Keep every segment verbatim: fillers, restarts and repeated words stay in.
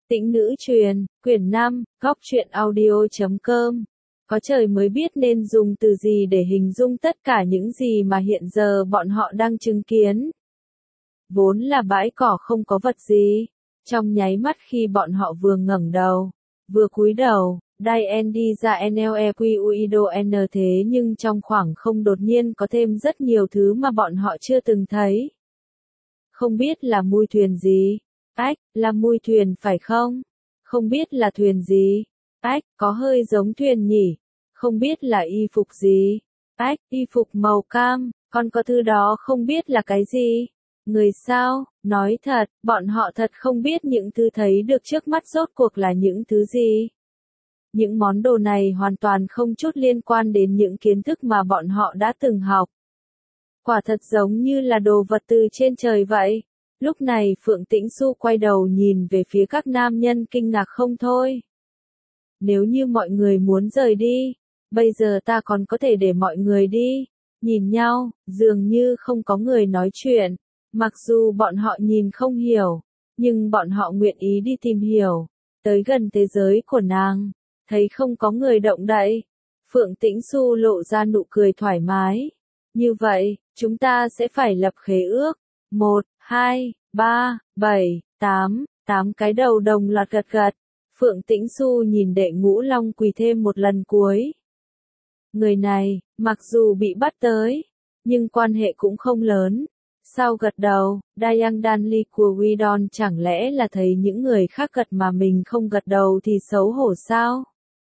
Tĩnh nữ truyền, quyển năm, góc truyện audio chấm com. Có trời mới biết nên dùng từ gì để hình dung tất cả những gì mà hiện giờ bọn họ đang chứng kiến. Vốn là bãi cỏ không có vật gì. Trong nháy mắt khi bọn họ vừa ngẩng đầu, vừa cúi đầu, Diane đi ra Nequuido N thế nhưng trong khoảng không đột nhiên có thêm rất nhiều thứ mà bọn họ chưa từng thấy. Không biết là mui thuyền gì. Ách, là mui thuyền phải không? Không biết là thuyền gì? Ách, có hơi giống thuyền nhỉ? Không biết là y phục gì? Ách, y phục màu cam, còn có thứ đó không biết là cái gì? Người sao? Nói thật, bọn họ thật không biết những thứ thấy được trước mắt rốt cuộc là những thứ gì. Những món đồ này hoàn toàn không chút liên quan đến những kiến thức mà bọn họ đã từng học. Quả thật giống như là đồ vật từ trên trời vậy. Lúc này Phượng Tĩnh Xu quay đầu nhìn về phía các nam nhân kinh ngạc không thôi. Nếu như mọi người muốn rời đi, bây giờ ta còn có thể để mọi người đi. Nhìn nhau, dường như không có người nói chuyện. Mặc dù bọn họ nhìn không hiểu, nhưng bọn họ nguyện ý đi tìm hiểu. Tới gần thế giới của nàng, thấy không có người động đậy. Phượng Tĩnh Xu lộ ra nụ cười thoải mái. Như vậy, chúng ta sẽ phải lập khế ước. Một, hai, ba, bảy, tám, tám cái đầu đồng loạt gật gật. Phượng Tĩnh Xu nhìn Đệ Ngũ Long quỳ thêm một lần cuối. Người này, mặc dù bị bắt tới, nhưng quan hệ cũng không lớn. Sau gật đầu, Dayang Danli của Widon chẳng lẽ là thấy những người khác gật mà mình không gật đầu thì xấu hổ sao?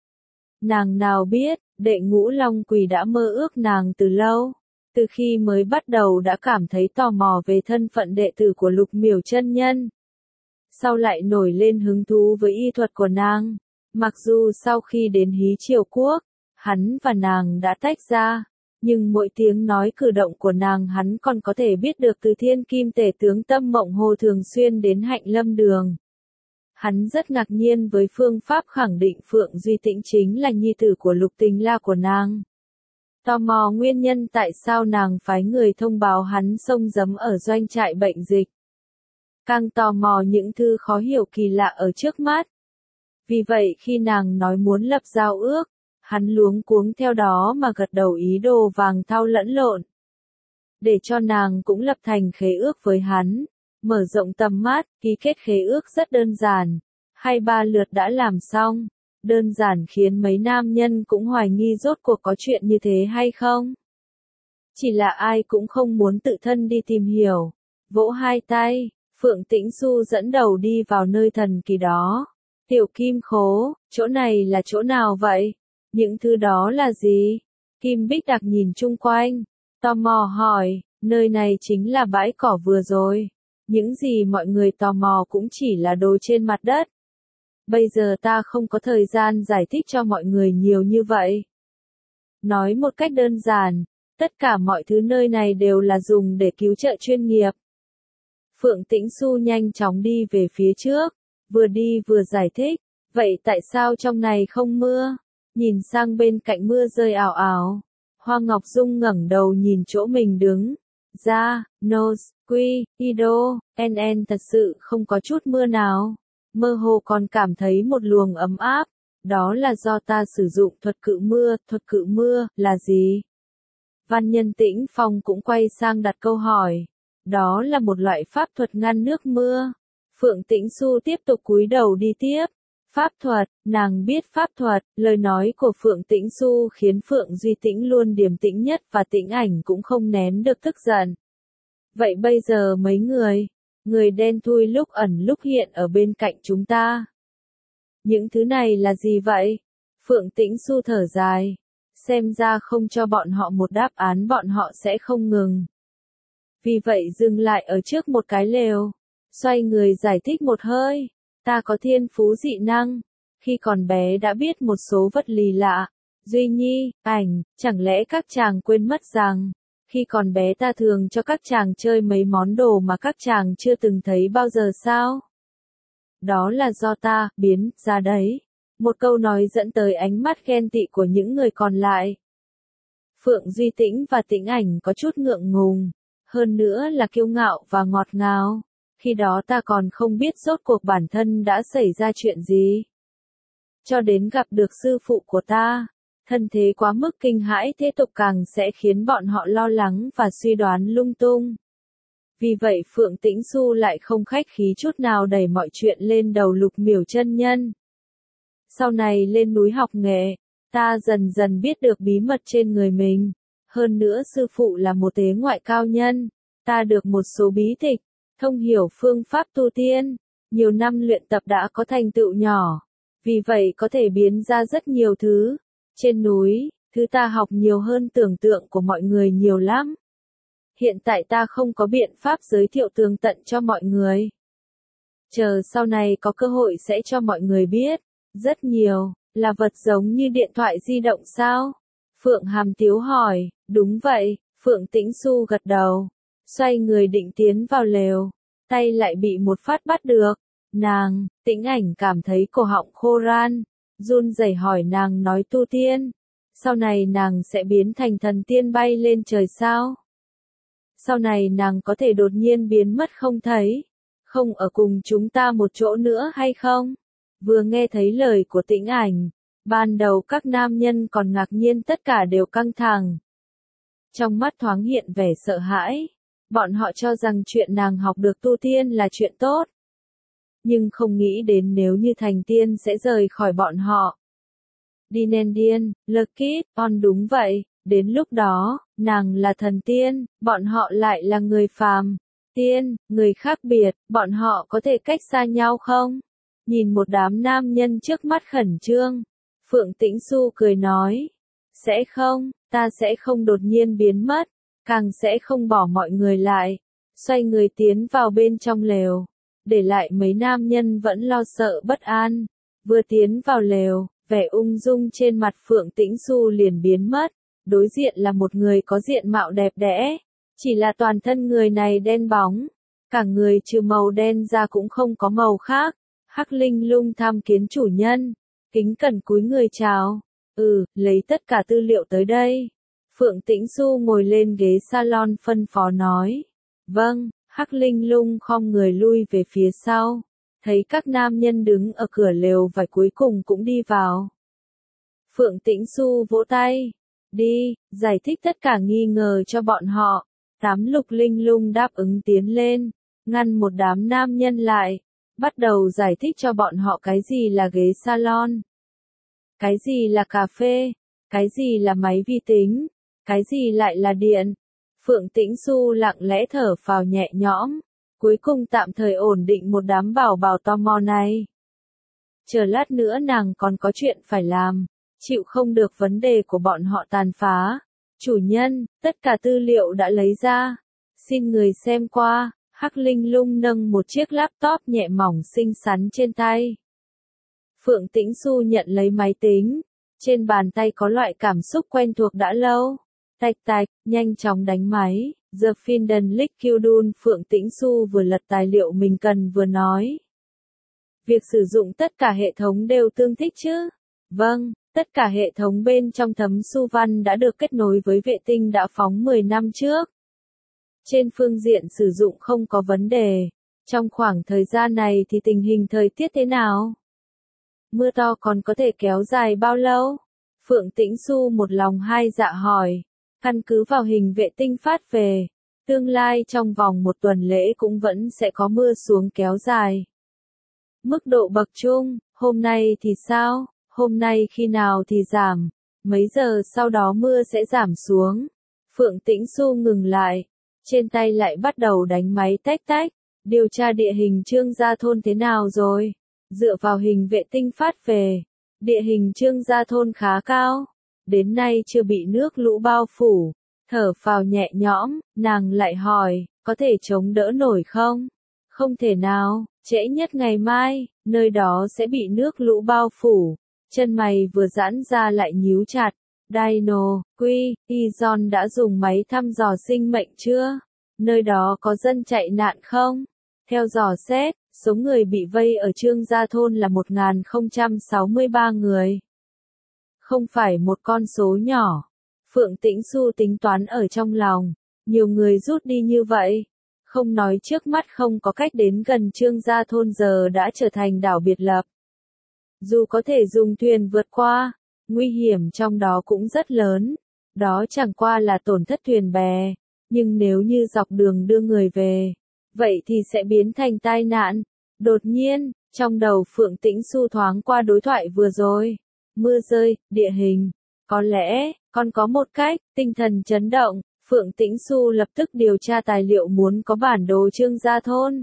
Nàng nào biết, Đệ Ngũ Long quỳ đã mơ ước nàng từ lâu. Từ khi mới bắt đầu đã cảm thấy tò mò về thân phận đệ tử của Lục Miểu chân nhân. Sau lại nổi lên hứng thú với y thuật của nàng. Mặc dù sau khi đến Hí Triều Quốc, hắn và nàng đã tách ra, nhưng mỗi tiếng nói cử động của nàng hắn còn có thể biết được từ Thiên Kim Tể tướng Tâm Mộng Hồ thường xuyên đến Hạnh Lâm Đường. Hắn rất ngạc nhiên với phương pháp khẳng định Phượng Duy Tĩnh chính là nhi tử của Lục Tình La của nàng. Tò mò nguyên nhân tại sao nàng phái người thông báo hắn xông giấm ở doanh trại bệnh dịch. Càng tò mò những thứ khó hiểu kỳ lạ ở trước mắt. Vì vậy khi nàng nói muốn lập giao ước, hắn luống cuống theo đó mà gật đầu ý đồ vàng thau lẫn lộn. Để cho nàng cũng lập thành khế ước với hắn, mở rộng tầm mắt, ký kết khế ước rất đơn giản, hai ba lượt đã làm xong. Đơn giản khiến mấy nam nhân cũng hoài nghi rốt cuộc có chuyện như thế hay không. Chỉ là ai cũng không muốn tự thân đi tìm hiểu. Vỗ hai tay, Phượng Tĩnh Xu dẫn đầu đi vào nơi thần kỳ đó. Tiểu Kim Khố, chỗ này là chỗ nào vậy? Những thứ đó là gì? Kim Bích Đặc nhìn chung quanh, tò mò hỏi, nơi này chính là bãi cỏ vừa rồi. Những gì mọi người tò mò cũng chỉ là đồ trên mặt đất. Bây giờ ta không có thời gian giải thích cho mọi người nhiều như vậy. Nói một cách đơn giản, tất cả mọi thứ nơi này đều là dùng để cứu trợ chuyên nghiệp. Phượng Tĩnh Xu nhanh chóng đi về phía trước, vừa đi vừa giải thích, vậy tại sao trong này không mưa? Nhìn sang bên cạnh mưa rơi ảo ảo. Hoa Ngọc Dung ngẩng đầu nhìn chỗ mình đứng. Ra, Nose, Quy, Ido, en en thật sự không có chút mưa nào. Mơ hồ còn cảm thấy một luồng ấm áp. Đó là do ta sử dụng thuật cự mưa. Thuật cự mưa là gì? Văn Nhân Tĩnh Phong cũng quay sang đặt câu hỏi. Đó là một loại pháp thuật ngăn nước mưa. Phượng Tĩnh Xu tiếp tục cúi đầu đi tiếp. Pháp thuật, nàng biết pháp thuật. Lời nói của Phượng Tĩnh Xu khiến Phượng Duy Tĩnh luôn điềm tĩnh nhất và Tĩnh Ảnh cũng không nén được tức giận. Vậy bây giờ mấy người, người đen thui lúc ẩn lúc hiện ở bên cạnh chúng ta. Những thứ này là gì vậy? Phượng Tĩnh Xu thở dài. Xem ra không cho bọn họ một đáp án bọn họ sẽ không ngừng. Vì vậy dừng lại ở trước một cái lều. Xoay người giải thích một hơi. Ta có thiên phú dị năng. Khi còn bé đã biết một số vật lý lạ. Duy Nhi, Ảnh, chẳng lẽ các chàng quên mất rằng, khi còn bé ta thường cho các chàng chơi mấy món đồ mà các chàng chưa từng thấy bao giờ sao? Đó là do ta, biến, ra đấy. Một câu nói dẫn tới ánh mắt ghen tị của những người còn lại. Phượng Duy Tĩnh và Tĩnh Ảnh có chút ngượng ngùng, hơn nữa là kiêu ngạo và ngọt ngào. Khi đó ta còn không biết rốt cuộc bản thân đã xảy ra chuyện gì. Cho đến gặp được sư phụ của ta, thân thế quá mức kinh hãi thế tục càng sẽ khiến bọn họ lo lắng và suy đoán lung tung. Vì vậy Phượng Tĩnh Xu lại không khách khí chút nào đẩy mọi chuyện lên đầu Lục Miểu chân nhân. Sau này lên núi học nghệ, ta dần dần biết được bí mật trên người mình. Hơn nữa sư phụ là một tế ngoại cao nhân, ta được một số bí tịch, thông hiểu phương pháp tu tiên, nhiều năm luyện tập đã có thành tựu nhỏ. Vì vậy có thể biến ra rất nhiều thứ. Trên núi, thứ ta học nhiều hơn tưởng tượng của mọi người nhiều lắm. Hiện tại ta không có biện pháp giới thiệu tường tận cho mọi người. Chờ sau này có cơ hội sẽ cho mọi người biết. Rất nhiều, là vật giống như điện thoại di động sao? Phượng Hàm Tiếu hỏi, đúng vậy, Phượng Tĩnh Xu gật đầu. Xoay người định tiến vào lều, tay lại bị một phát bắt được. Nàng, Tĩnh Ảnh cảm thấy cổ họng khô ran, run rẩy hỏi nàng nói tu tiên. Sau này nàng sẽ biến thành thần tiên bay lên trời sao? Sau này nàng có thể đột nhiên biến mất không thấy, không ở cùng chúng ta một chỗ nữa hay không? Vừa nghe thấy lời của Tĩnh Ảnh, ban đầu các nam nhân còn ngạc nhiên tất cả đều căng thẳng. Trong mắt thoáng hiện vẻ sợ hãi, bọn họ cho rằng chuyện nàng học được tu tiên là chuyện tốt. Nhưng không nghĩ đến nếu như thành tiên sẽ rời khỏi bọn họ. Đi nên điên, Lucky, on đúng vậy, đến lúc đó, nàng là thần tiên, bọn họ lại là người phàm. Tiên, người khác biệt, bọn họ có thể cách xa nhau không? Nhìn một đám nam nhân trước mắt khẩn trương, Phượng Tĩnh Xu cười nói, sẽ không, ta sẽ không đột nhiên biến mất, càng sẽ không bỏ mọi người lại. Xoay người tiến vào bên trong lều, để lại mấy nam nhân vẫn lo sợ bất an. Vừa tiến vào lều, vẻ ung dung trên mặt Phượng Tĩnh Xu liền biến mất. Đối diện là một người có diện mạo đẹp đẽ, chỉ là toàn thân người này đen bóng, cả người trừ màu đen ra cũng không có màu khác. Hắc Linh Lung tham kiến chủ nhân, kính cẩn cúi người chào. Ừ, lấy tất cả tư liệu tới đây. Phượng Tĩnh Xu ngồi lên ghế salon phân phó nói. Vâng, Hắc Linh Lung khom người lui về phía sau, thấy các nam nhân đứng ở cửa lều và cuối cùng cũng đi vào. Phượng Tĩnh Xu vỗ tay. Đi, giải thích tất cả nghi ngờ cho bọn họ. Tám Lục Linh Lung đáp ứng tiến lên, ngăn một đám nam nhân lại, bắt đầu giải thích cho bọn họ cái gì là ghế salon, cái gì là cà phê, cái gì là máy vi tính, cái gì lại là điện. Phượng Tĩnh Xu lặng lẽ thở phào nhẹ nhõm, cuối cùng tạm thời ổn định một đám bảo bảo tò mò này. Chờ lát nữa nàng còn có chuyện phải làm. Chịu không được vấn đề của bọn họ tàn phá. Chủ nhân, tất cả tư liệu đã lấy ra. Xin người xem qua. Hắc Linh Lung nâng một chiếc laptop nhẹ mỏng xinh xắn trên tay. Phượng Tĩnh Xu nhận lấy máy tính. Trên bàn tay có loại cảm xúc quen thuộc đã lâu. Tạch tạch, nhanh chóng đánh máy. The Finden Liquidun Phượng Tĩnh Xu vừa lật tài liệu mình cần vừa nói. Việc sử dụng tất cả hệ thống đều tương thích chứ? Vâng. Tất cả hệ thống bên trong thấm su văn đã được kết nối với vệ tinh đã phóng mười năm trước. Trên phương diện sử dụng không có vấn đề. Trong khoảng thời gian này thì tình hình thời tiết thế nào? Mưa to còn có thể kéo dài bao lâu? Phượng Tĩnh Xu một lòng hai dạ hỏi. Căn cứ vào hình vệ tinh phát về, tương lai trong vòng một tuần lễ cũng vẫn sẽ có mưa xuống kéo dài. Mức độ bậc trung, hôm nay thì sao? Hôm nay khi nào thì giảm, mấy giờ sau đó mưa sẽ giảm xuống. Phượng Tĩnh Xu ngừng lại, trên tay lại bắt đầu đánh máy tách tách, điều tra địa hình Trương Gia Thôn thế nào rồi. Dựa vào hình vệ tinh phát về, địa hình Trương Gia Thôn khá cao, đến nay chưa bị nước lũ bao phủ. Thở phào nhẹ nhõm, nàng lại hỏi, có thể chống đỡ nổi không? Không thể nào, trễ nhất ngày mai, nơi đó sẽ bị nước lũ bao phủ. Chân mày vừa giãn ra lại nhíu chặt. Dino, Quy, Izon đã dùng máy thăm dò sinh mệnh chưa? Nơi đó có dân chạy nạn không? Theo dò xét, số người bị vây ở Trương Gia Thôn là một nghìn không trăm sáu mươi ba người. Không phải một con số nhỏ. Phượng Tĩnh Xu tính toán ở trong lòng. Nhiều người rút đi như vậy. Không nói trước mắt không có cách đến gần Trương gia thôn giờ đã trở thành đảo biệt lập. Dù có thể dùng thuyền vượt qua, nguy hiểm trong đó cũng rất lớn. Đó chẳng qua là tổn thất thuyền bè, nhưng nếu như dọc đường đưa người về, vậy thì sẽ biến thành tai nạn. Đột nhiên, trong đầu Phượng Tĩnh Xu thoáng qua đối thoại vừa rồi. Mưa rơi, địa hình. Có lẽ, con có một cách, tinh thần chấn động. Phượng Tĩnh Xu lập tức điều tra tài liệu muốn có bản đồ Trương gia thôn.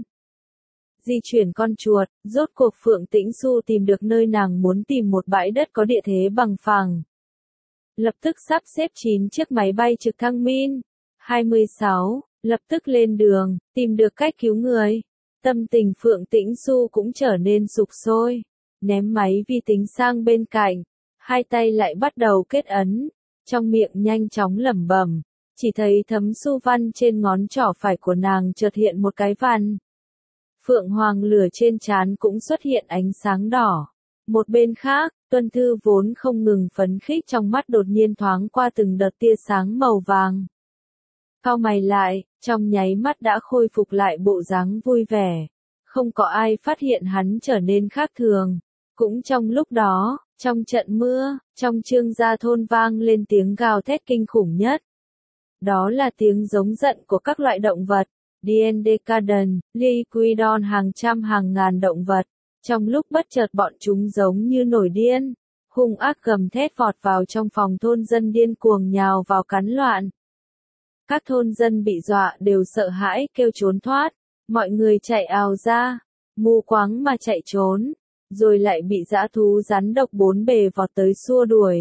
Di chuyển con chuột, rốt cuộc Phượng Tĩnh Xu tìm được nơi nàng muốn tìm một bãi đất có địa thế bằng phẳng. Lập tức sắp xếp chín chiếc máy bay trực thăng Min hai mươi sáu, lập tức lên đường, tìm được cách cứu người. Tâm tình Phượng Tĩnh Xu cũng trở nên sục sôi, ném máy vi tính sang bên cạnh, hai tay lại bắt đầu kết ấn, trong miệng nhanh chóng lẩm bẩm, chỉ thấy thấm su văn trên ngón trỏ phải của nàng chợt hiện một cái văn. Phượng hoàng lửa trên trán cũng xuất hiện ánh sáng đỏ. Một bên khác, Tuân Thư vốn không ngừng phấn khích trong mắt đột nhiên thoáng qua từng đợt tia sáng màu vàng. Cau mày lại, trong nháy mắt đã khôi phục lại bộ dáng vui vẻ. Không có ai phát hiện hắn trở nên khác thường. Cũng trong lúc đó, trong trận mưa, trong Trương gia thôn vang lên tiếng gào thét kinh khủng nhất. Đó là tiếng giống giận của các loại động vật. Diendecaden, Liquidon hàng trăm hàng ngàn động vật. Trong lúc bất chợt bọn chúng giống như nổi điên, hung ác gầm thét vọt vào trong phòng thôn dân điên cuồng nhào vào cắn loạn. Các thôn dân bị dọa đều sợ hãi kêu trốn thoát, mọi người chạy ào ra, mù quáng mà chạy trốn, rồi lại bị dã thú rắn độc bốn bề vọt tới xua đuổi.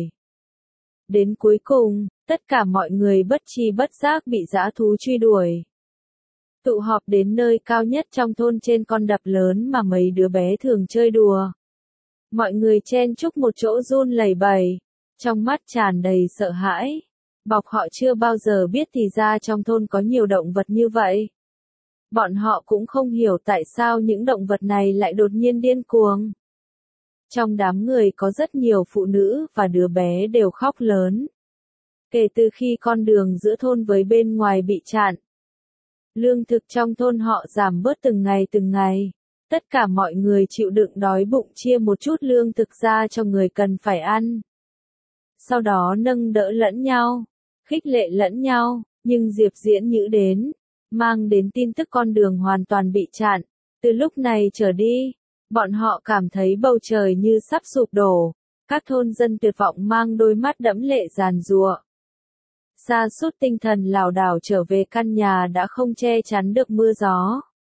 Đến cuối cùng, tất cả mọi người bất tri bất giác bị dã thú truy đuổi. Tụ họp đến nơi cao nhất trong thôn trên con đập lớn mà mấy đứa bé thường chơi đùa. Mọi người chen chúc một chỗ run lẩy bẩy, trong mắt tràn đầy sợ hãi. Bọc họ chưa bao giờ biết thì ra trong thôn có nhiều động vật như vậy. Bọn họ cũng không hiểu tại sao những động vật này lại đột nhiên điên cuồng. Trong đám người có rất nhiều phụ nữ và đứa bé đều khóc lớn. Kể từ khi con đường giữa thôn với bên ngoài bị chặn, lương thực trong thôn họ giảm bớt từng ngày từng ngày. Tất cả mọi người chịu đựng đói bụng chia một chút lương thực ra cho người cần phải ăn. Sau đó nâng đỡ lẫn nhau, khích lệ lẫn nhau, nhưng Diệp Diễn Nhữ đến, mang đến tin tức con đường hoàn toàn bị chặn. Từ lúc này trở đi, bọn họ cảm thấy bầu trời như sắp sụp đổ. Các thôn dân tuyệt vọng mang đôi mắt đẫm lệ giàn giụa. Sa sút tinh thần lảo đảo trở về căn nhà đã không che chắn được mưa gió.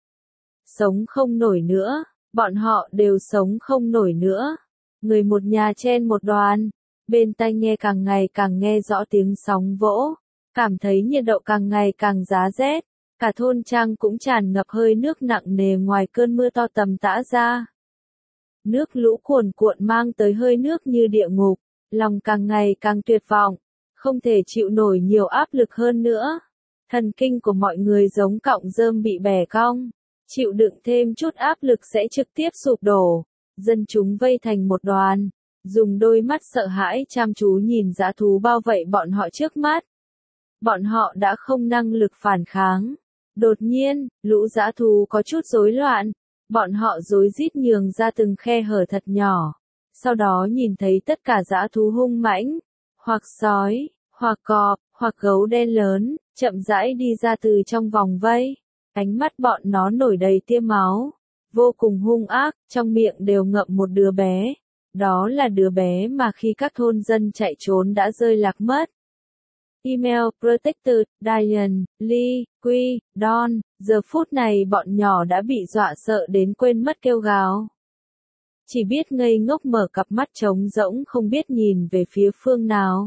Sống không nổi nữa, bọn họ đều sống không nổi nữa. Người một nhà chen một đoàn, bên tai nghe càng ngày càng nghe rõ tiếng sóng vỗ, cảm thấy nhiệt độ càng ngày càng giá rét. Cả thôn trang cũng tràn ngập hơi nước nặng nề ngoài cơn mưa to tầm tã ra. Nước lũ cuồn cuộn mang tới hơi nước như địa ngục, lòng càng ngày càng tuyệt vọng, không thể chịu nổi nhiều áp lực hơn nữa. Thần kinh của mọi người giống cọng rơm bị bẻ cong, chịu đựng thêm chút áp lực sẽ trực tiếp sụp đổ. Dân chúng vây thành một đoàn, dùng đôi mắt sợ hãi chăm chú nhìn dã thú bao vây bọn họ trước mắt. Bọn họ đã không năng lực phản kháng. Đột nhiên, lũ dã thú có chút rối loạn, bọn họ rối rít nhường ra từng khe hở thật nhỏ. Sau đó nhìn thấy tất cả dã thú hung mãnh, hoặc sói, hoặc cọp, hoặc gấu đen lớn, chậm rãi đi ra từ trong vòng vây. Ánh mắt bọn nó nổi đầy tia máu, vô cùng hung ác, trong miệng đều ngậm một đứa bé. Đó là đứa bé mà khi các thôn dân chạy trốn đã rơi lạc mất. Email, Protected, Diane, Lee, Quy, Don, giờ phút này bọn nhỏ đã bị dọa sợ đến quên mất kêu gào. Chỉ biết ngây ngốc mở cặp mắt trống rỗng không biết nhìn về phía phương nào.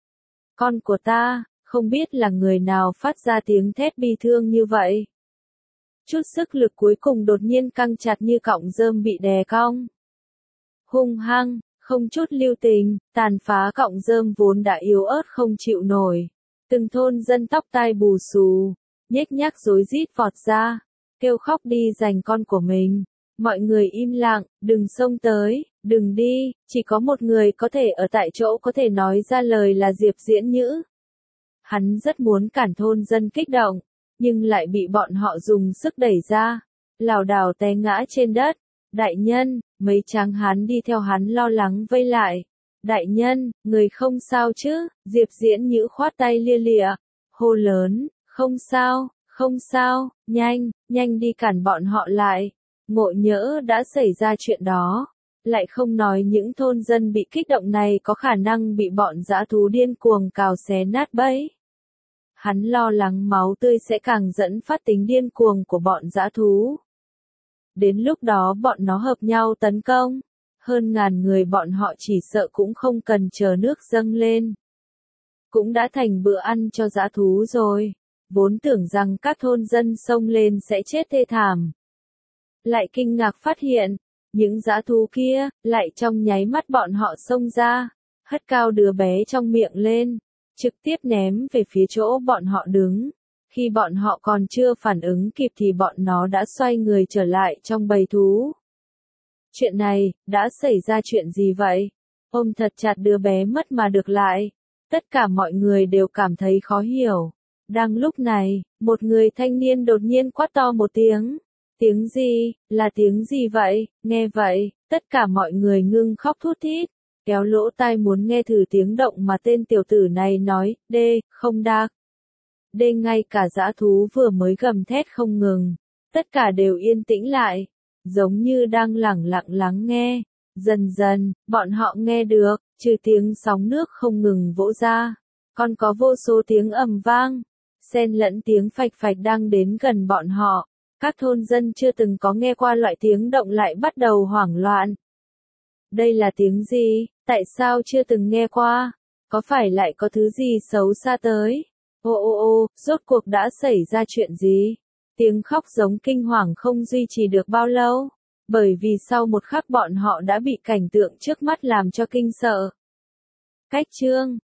Con của ta, không biết là người nào phát ra tiếng thét bi thương như vậy. Chút sức lực cuối cùng đột nhiên căng chặt như cọng rơm bị đè cong. Hung hăng, không chút lưu tình, tàn phá cọng rơm vốn đã yếu ớt không chịu nổi. Từng thôn dân tóc tai bù xù, nhếch nhác rối rít vọt ra, kêu khóc đi giành con của mình. Mọi người im lặng, đừng xông tới, đừng đi, chỉ có một người có thể ở tại chỗ có thể nói ra lời là Diệp Diễn Nhữ. Hắn rất muốn cản thôn dân kích động, nhưng lại bị bọn họ dùng sức đẩy ra, lảo đảo té ngã trên đất. Đại nhân, mấy tráng hán đi theo hắn lo lắng vây lại. Đại nhân, người không sao chứ? Diệp Diễn Nhữ khoát tay lia lịa, hô lớn, không sao, không sao, nhanh, nhanh đi cản bọn họ lại. Ngộ nhỡ đã xảy ra chuyện đó, lại không nói những thôn dân bị kích động này có khả năng bị bọn dã thú điên cuồng cào xé nát bẫy. Hắn lo lắng máu tươi sẽ càng dẫn phát tính điên cuồng của bọn dã thú. Đến lúc đó bọn nó hợp nhau tấn công, hơn ngàn người bọn họ chỉ sợ cũng không cần chờ nước dâng lên. Cũng đã thành bữa ăn cho dã thú rồi, vốn tưởng rằng các thôn dân xông lên sẽ chết thê thảm. Lại kinh ngạc phát hiện, những dã thú kia, lại trong nháy mắt bọn họ xông ra, hất cao đứa bé trong miệng lên, trực tiếp ném về phía chỗ bọn họ đứng. Khi bọn họ còn chưa phản ứng kịp thì bọn nó đã xoay người trở lại trong bầy thú. Chuyện này, đã xảy ra chuyện gì vậy? Ôm thật chặt đứa bé mất mà được lại. Tất cả mọi người đều cảm thấy khó hiểu. Đang lúc này, một người thanh niên đột nhiên quát to một tiếng. Tiếng gì? Là tiếng gì vậy? Nghe vậy, tất cả mọi người ngưng khóc thút thít, kéo lỗ tai muốn nghe thử tiếng động mà tên tiểu tử này nói. Đê, không đa. Đê ngay cả dã thú vừa mới gầm thét không ngừng. Tất cả đều yên tĩnh lại, giống như đang lẳng lặng lắng nghe. Dần dần, bọn họ nghe được, trừ tiếng sóng nước không ngừng vỗ ra, còn có vô số tiếng ầm vang, xen lẫn tiếng phạch phạch đang đến gần bọn họ. Các thôn dân chưa từng có nghe qua loại tiếng động lại bắt đầu hoảng loạn. Đây là tiếng gì? Tại sao chưa từng nghe qua? Có phải lại có thứ gì xấu xa tới? Ô ô ô, rốt cuộc đã xảy ra chuyện gì? Tiếng khóc giống kinh hoàng không duy trì được bao lâu, bởi vì sau một khắc bọn họ đã bị cảnh tượng trước mắt làm cho kinh sợ. Cách chương